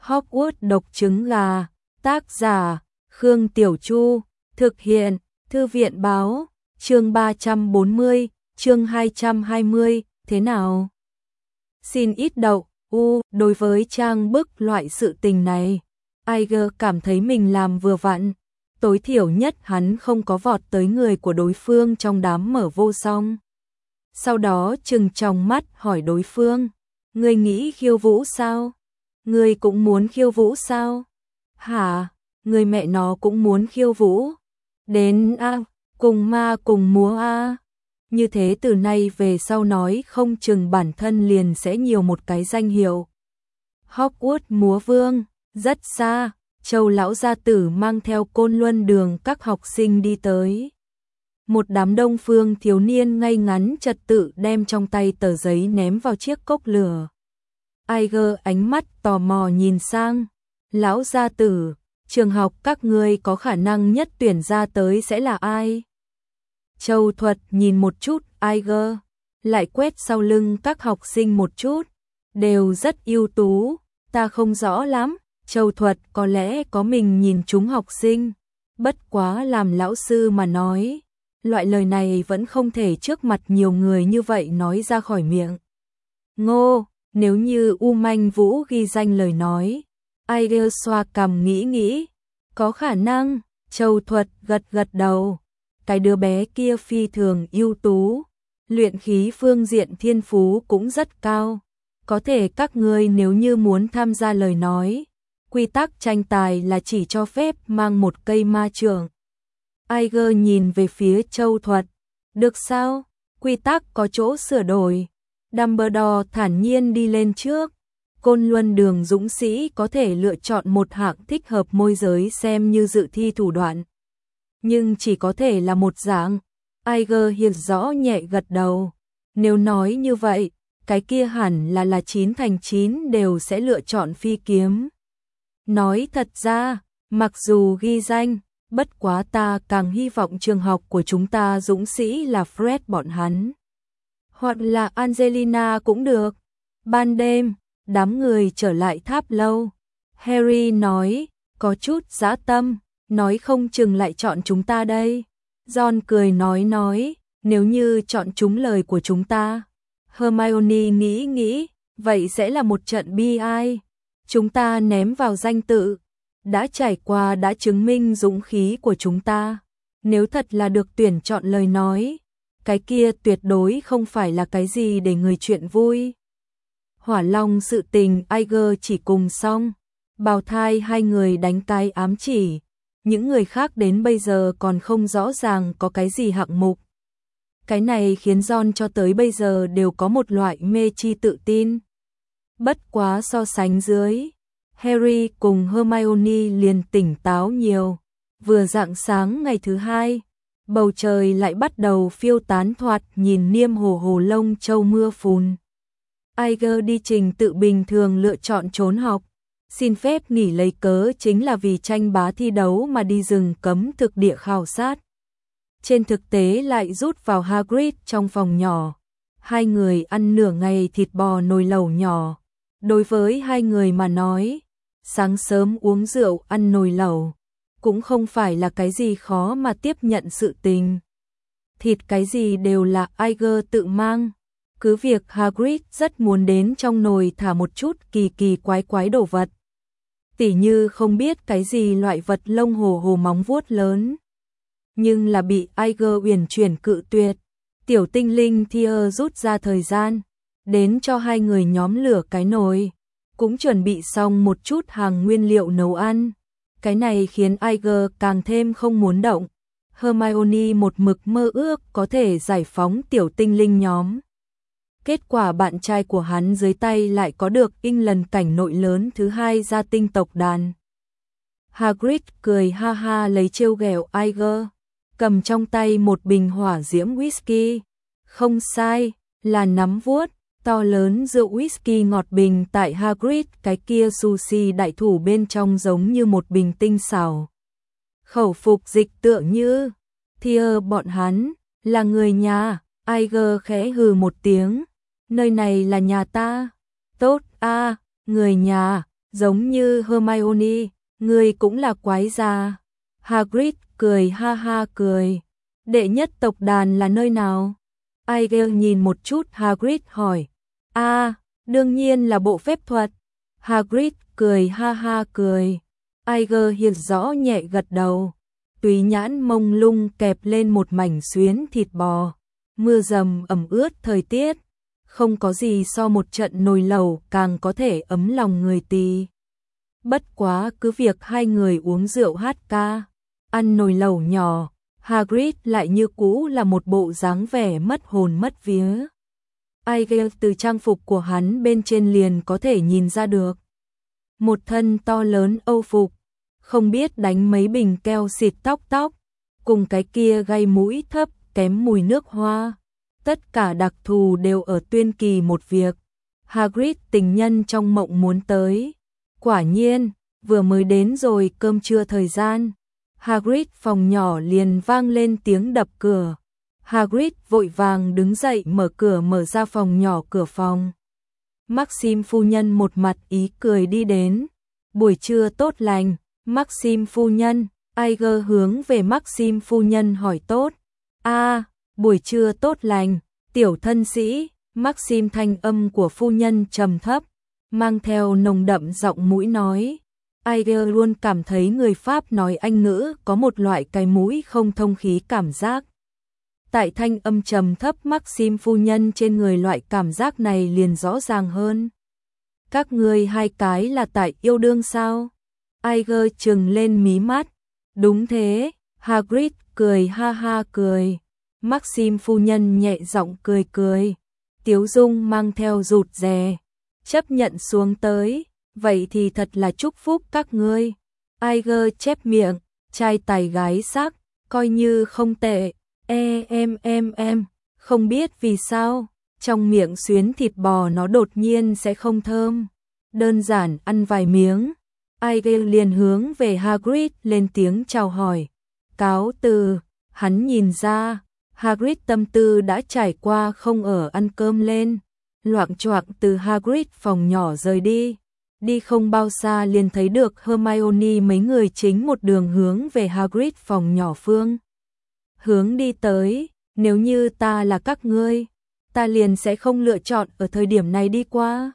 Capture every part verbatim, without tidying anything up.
Hogwarts độc trứng gà, tác giả, Khương Tiểu Chu, thực hiện, Thư viện báo, chương ba trăm bốn mươi, chương hai trăm hai mươi, thế nào? Xin ít đậu, u, đối với trang bức loại sự tình này, Iger cảm thấy mình làm vừa vặn, tối thiểu nhất hắn không có vọt tới người của đối phương trong đám mở vô song. Sau đó trừng tròng mắt hỏi đối phương, ngươi nghĩ khiêu vũ sao? Ngươi cũng muốn khiêu vũ sao? Hả? Người mẹ nó cũng muốn khiêu vũ? Đến a, cùng ma cùng múa a. Như thế từ nay về sau nói không chừng bản thân liền sẽ nhiều một cái danh hiệu. Hogwarts múa vương, rất xa, Châu lão gia tử mang theo Côn Luân đường các học sinh đi tới. Một đám đông phương thiếu niên ngay ngắn trật tự đem trong tay tờ giấy ném vào chiếc cốc lửa. Iger ánh mắt tò mò nhìn sang, lão gia tử, trường học các ngươi có khả năng nhất tuyển ra tới sẽ là ai? Châu Thuật nhìn một chút Iger, lại quét sau lưng các học sinh một chút, đều rất ưu tú, ta không rõ lắm, Châu Thuật có lẽ có mình nhìn chúng học sinh, bất quá làm lão sư mà nói, loại lời này vẫn không thể trước mặt nhiều người như vậy nói ra khỏi miệng. Ngô, nếu như U Manh Vũ ghi danh lời nói, Iger xoa cằm nghĩ nghĩ, có khả năng, Châu Thuật gật gật đầu, cái đứa bé kia phi thường ưu tú, luyện khí phương diện thiên phú cũng rất cao, có thể các ngươi nếu như muốn tham gia lời nói, quy tắc tranh tài là chỉ cho phép mang một cây ma trượng. Iger nhìn về phía Châu Thuật, được sao, quy tắc có chỗ sửa đổi. Dumbledore thản nhiên đi lên trước, Côn Luân đường dũng sĩ có thể lựa chọn một hạng thích hợp môi giới xem như dự thi thủ đoạn. Nhưng chỉ có thể là một dạng, Iger hiểu rõ nhẹ gật đầu, nếu nói như vậy, cái kia hẳn là là chín thành chín đều sẽ lựa chọn phi kiếm. Nói thật ra, mặc dù ghi danh, bất quá ta càng hy vọng trường học của chúng ta dũng sĩ là Fred bọn hắn. Hoặc là Angelina cũng được. Ban đêm, đám người trở lại tháp lâu. Harry nói, có chút dã tâm, nói không chừng lại chọn chúng ta đây. Ron cười nói nói, nếu như chọn chúng lời của chúng ta. Hermione nghĩ nghĩ, vậy sẽ là một trận bi ai. Chúng ta ném vào danh tự, đã trải qua đã chứng minh dũng khí của chúng ta. Nếu thật là được tuyển chọn lời nói, cái kia tuyệt đối không phải là cái gì để người chuyện vui. Hỏa Long sự tình Iger chỉ cùng xong, bào thai hai người đánh cái ám chỉ, những người khác đến bây giờ còn không rõ ràng có cái gì hạng mục. Cái này khiến Ron cho tới bây giờ đều có một loại mê chi tự tin. Bất quá so sánh dưới, Harry cùng Hermione liền tỉnh táo nhiều. Vừa rạng sáng ngày thứ hai, bầu trời lại bắt đầu phiêu tán thoạt nhìn niêm hồ hồ lông châu mưa phùn. Iger đi trình tự bình thường lựa chọn trốn học, xin phép nghỉ lấy cớ chính là vì tranh bá thi đấu mà đi rừng cấm thực địa khảo sát. Trên thực tế lại rút vào Hagrid trong phòng nhỏ. Hai người ăn nửa ngày thịt bò nồi lẩu nhỏ. Đối với hai người mà nói, sáng sớm uống rượu ăn nồi lẩu cũng không phải là cái gì khó mà tiếp nhận sự tình. Thịt cái gì đều là Iger tự mang. Cứ việc Hagrid rất muốn đến trong nồi thả một chút kỳ kỳ quái quái đồ vật. Tỉ như không biết cái gì loại vật lông hồ hồ móng vuốt lớn. Nhưng là bị Iger uyển chuyển cự tuyệt. Tiểu tinh linh Thea rút ra thời gian, đến cho hai người nhóm lửa cái nồi. Cũng chuẩn bị xong một chút hàng nguyên liệu nấu ăn. Cái này khiến Iger càng thêm không muốn động. Hermione một mực mơ ước có thể giải phóng tiểu tinh linh nhóm. Kết quả bạn trai của hắn dưới tay lại có được England cảnh nội lớn thứ hai gia tinh tộc đàn. Hagrid cười ha ha lấy trêu ghẹo Iger, cầm trong tay một bình hỏa diễm whisky. Không sai, là nắm vuốt, to lớn rượu whisky ngọt bình tại Hagrid cái kia sushi đại thủ bên trong giống như một bình tinh xảo. Khẩu phục dịch tựa như, Thea bọn hắn, là người nhà, Iger khẽ hừ một tiếng, nơi này là nhà ta, tốt a, người nhà, Giống như Hermione, ngươi cũng là quái già. Hagrid cười ha ha cười. Đệ nhất tộc đàn là nơi nào? Aigel nhìn một chút Hagrid hỏi. A, à, đương nhiên là bộ phép thuật. Hagrid cười ha ha cười. Aigel hiểu rõ nhẹ gật đầu. Túy nhãn mông lung kẹp lên một mảnh xuyến thịt bò. Mưa dầm ẩm ướt thời tiết. Không có gì so một trận nồi lẩu càng có thể ấm lòng người tì. Bất quá cứ việc hai người uống rượu hát ca, ăn nồi lẩu nhỏ, Hagrid lại như cũ là một bộ dáng vẻ mất hồn mất vía. Aigel từ trang phục của hắn bên trên liền có thể nhìn ra được. Một thân to lớn âu phục, không biết đánh mấy bình keo xịt tóc tóc, cùng cái kia gây mũi thấp kém mùi nước hoa. Tất cả đặc thù đều ở tuyên kỳ một việc. Hagrid tình nhân trong mộng muốn tới. Quả nhiên, vừa mới đến rồi cơm trưa thời gian. Hagrid phòng nhỏ liền vang lên tiếng đập cửa. Hagrid vội vàng đứng dậy mở cửa mở ra phòng nhỏ cửa phòng. Maxim phu nhân một mặt ý cười đi đến. Buổi trưa tốt lành, Maxim phu nhân. Aigel hướng về Maxim phu nhân hỏi tốt. A, à, buổi trưa tốt lành, tiểu thân sĩ. Maxim thanh âm của phu nhân trầm thấp, mang theo nồng đậm giọng mũi nói. Aigel luôn cảm thấy người Pháp nói Anh ngữ có một loại cái mũi không thông khí cảm giác. Tại thanh âm trầm thấp Maxim phu nhân trên người loại cảm giác này liền rõ ràng hơn. Các ngươi hai cái là tại yêu đương sao? Aigel trừng lên mí mắt. Đúng thế, Hagrid cười ha ha cười. Maxim phu nhân nhẹ giọng cười cười. Tiếu dung mang theo rụt rè. Chấp nhận xuống tới. Vậy thì thật là chúc phúc các ngươi. Aigel chép miệng, trai tài gái sắc, coi như không tệ. E em em em, không biết vì sao, trong miệng xuyến thịt bò nó đột nhiên sẽ không thơm. Đơn giản ăn vài miếng, Aigel liền hướng về Hagrid lên tiếng chào hỏi. Cáo từ, hắn nhìn ra, Hagrid tâm tư đã trải qua không ở ăn cơm lên, loạng choạng từ Hagrid phòng nhỏ rời đi. Đi không bao xa liền thấy được Hermione mấy người chính một đường hướng về Hagrid phòng nhỏ phương. Hướng đi tới, nếu như ta là các ngươi, ta liền sẽ không lựa chọn ở thời điểm này đi qua.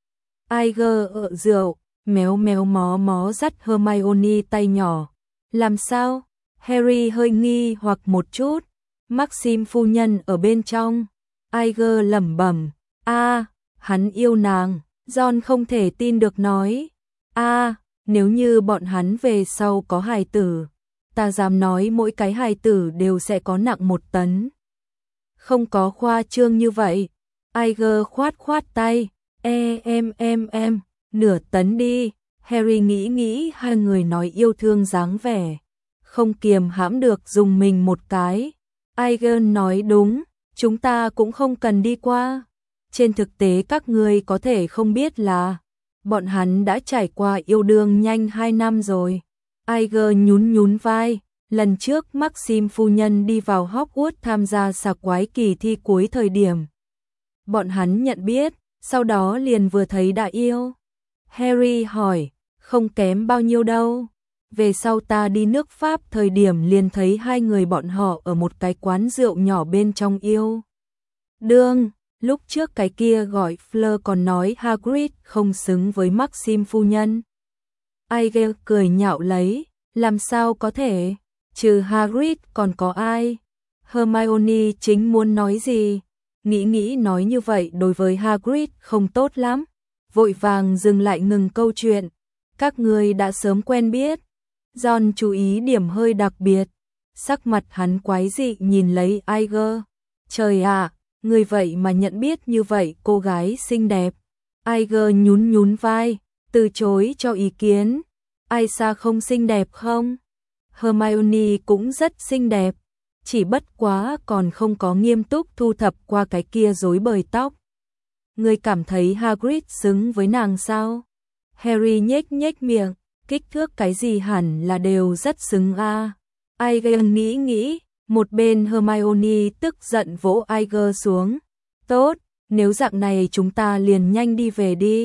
Aigel ợ rượu, méo méo mó mó dắt Hermione tay nhỏ. Làm sao? Harry hơi nghi hoặc một chút. Maxim phu nhân ở bên trong. Aigel lẩm bẩm, a, hắn yêu nàng. John không thể tin được nói, a, à, nếu như bọn hắn về sau có hài tử, ta dám nói mỗi cái hài tử đều sẽ có nặng một tấn. Không có khoa trương như vậy. Aigel khoát khoát tay, e em em em, nửa tấn đi. Harry nghĩ nghĩ hai người nói yêu thương dáng vẻ, không kiềm hãm được dùng mình một cái. Aigel nói đúng, chúng ta cũng không cần đi qua. Trên thực tế các ngươi có thể không biết là bọn hắn đã trải qua yêu đương nhanh hai năm rồi. Aigel nhún nhún vai, lần trước Maxim phu nhân đi vào Hogwarts tham gia sạc quái kỳ thi cuối thời điểm. Bọn hắn nhận biết, sau đó liền vừa thấy đã yêu. Harry hỏi, không kém bao nhiêu đâu. Về sau ta đi nước Pháp thời điểm liền thấy hai người bọn họ ở một cái quán rượu nhỏ bên trong yêu đương. Lúc trước cái kia gọi Fleur còn nói Hagrid không xứng với Maxim phu nhân. Aigel cười nhạo lấy, làm sao có thể, trừ Hagrid còn có ai? Hermione chính muốn nói gì, nghĩ nghĩ nói như vậy đối với Hagrid không tốt lắm, vội vàng dừng lại ngừng câu chuyện. Các ngươi đã sớm quen biết. John chú ý điểm hơi đặc biệt, sắc mặt hắn quái dị nhìn lấy Aigel. Trời ạ! Người vậy mà nhận biết như vậy cô gái xinh đẹp. Aigel nhún nhún vai, từ chối cho ý kiến. Aisha không xinh đẹp không? Hermione cũng rất xinh đẹp, chỉ bất quá còn không có nghiêm túc thu thập qua cái kia rối bời tóc. Người cảm thấy Hagrid xứng với nàng sao? Harry nhếch nhếch miệng, kích thước cái gì hẳn là đều rất xứng a. À. Aigel nghĩ nghĩ. Một bên Hermione tức giận vỗ Aigel xuống. Tốt, nếu dạng này chúng ta liền nhanh đi về đi.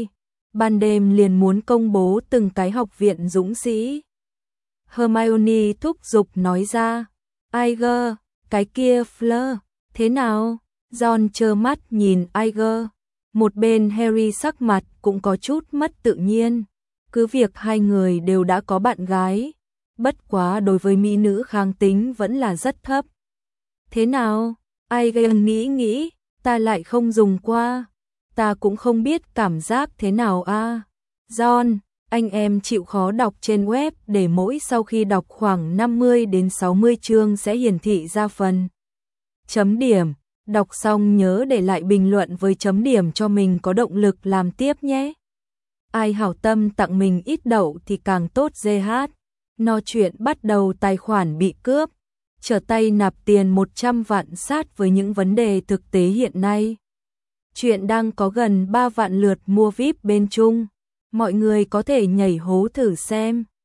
ban đêm liền muốn công bố từng cái học viện dũng sĩ. Hermione thúc giục nói ra, Iger, cái kia Fleur, thế nào? Ron trơ mắt nhìn Iger, một bên Harry sắc mặt cũng có chút mất tự nhiên, cứ việc hai người đều đã có bạn gái, bất quá đối với mỹ nữ kháng tính vẫn là rất thấp. Thế nào? Iger nghĩ nghĩ, ta lại không dùng qua, ta cũng không biết cảm giác thế nào a. À. Ron, anh em chịu khó đọc trên web để mỗi sau khi đọc khoảng năm mươi đến sáu mươi chương sẽ hiển thị ra phần chấm điểm. Đọc xong nhớ để lại bình luận với chấm điểm cho mình có động lực làm tiếp nhé. Ai hảo tâm tặng mình ít đậu thì càng tốt giê hát. No chuyện bắt đầu tài khoản bị cướp, trở tay nạp tiền một trăm vạn sát với những vấn đề thực tế hiện nay. Chuyện đang có gần ba vạn lượt mua víp bên Trung. Mọi người có thể nhảy hố thử xem.